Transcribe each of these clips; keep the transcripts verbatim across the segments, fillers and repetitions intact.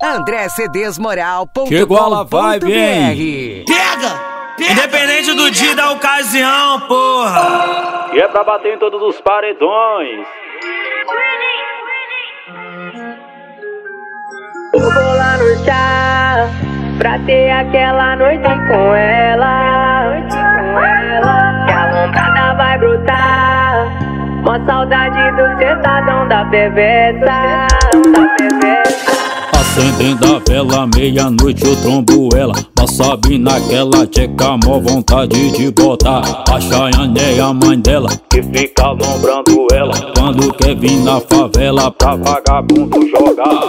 André Cedês Moral ponto com ponto br. Chegou, ela vai, vem. Pega! Pega! Independente do dia e da ocasião, porra. E é pra bater em todos os paredões. Eu vou lá no chá pra ter aquela noite com ela, noite com ela. Que a lombrada vai brotar, mó saudade do sentadão da perversa, da perversa. Acendendo a vela, meia-noite eu trombo ela. Mas sabe naquela tcheca, mó vontade de botar a Chayane é a mãe dela, que fica alombrando ela quando quer vir na favela pra vagabundo jogar.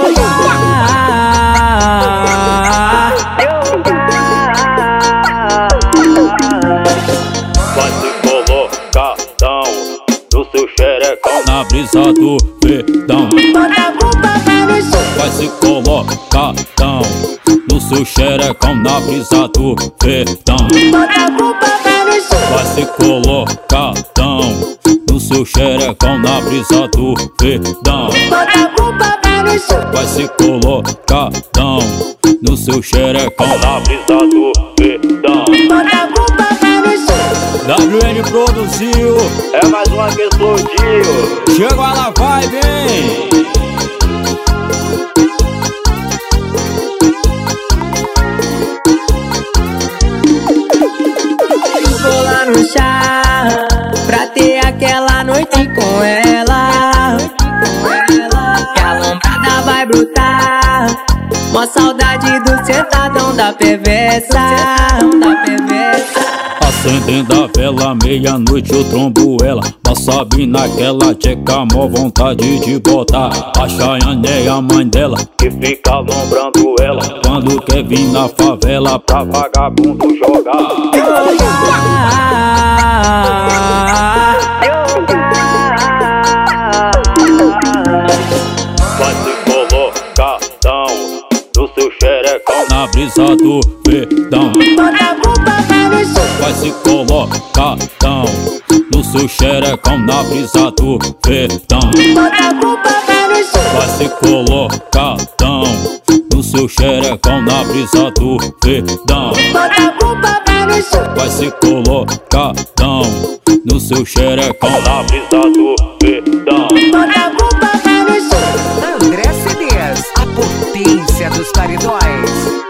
Vai se colocadão do seu xerecão na brisa do verdão. Vai se colocadão no seu xerecão na brisa do verdão. Vai se colocadão no seu xerecão na brisa do verdão. Vai se colocadão no seu xerecão na brisa do verdão. W N produziu, é mais uma que explodiu. Chegou, ela vai, vem. Vou lá no chá pra ter aquela noite com ela, que a lombrada vai brotar, mó saudade do sentadão da perversa, da perversa. Acendendo a vela, meia-noite eu trombo ela. Mas sabe naquela tcheca, mó vontade de botar a Chayane é a mãe dela, que fica alombrando ela quando quer vir na favela pra vagabundo jogar. Vai se colocadão do seu xerecão na brisa do verdão. Vai se colocadão no seu xerecão na brisa do verdão. Vai se colocadão no seu xerecão na brisa do verdão. Vai se colocadão no seu xerecão na brisa do verdão. André Cedês, a potência dos paredões.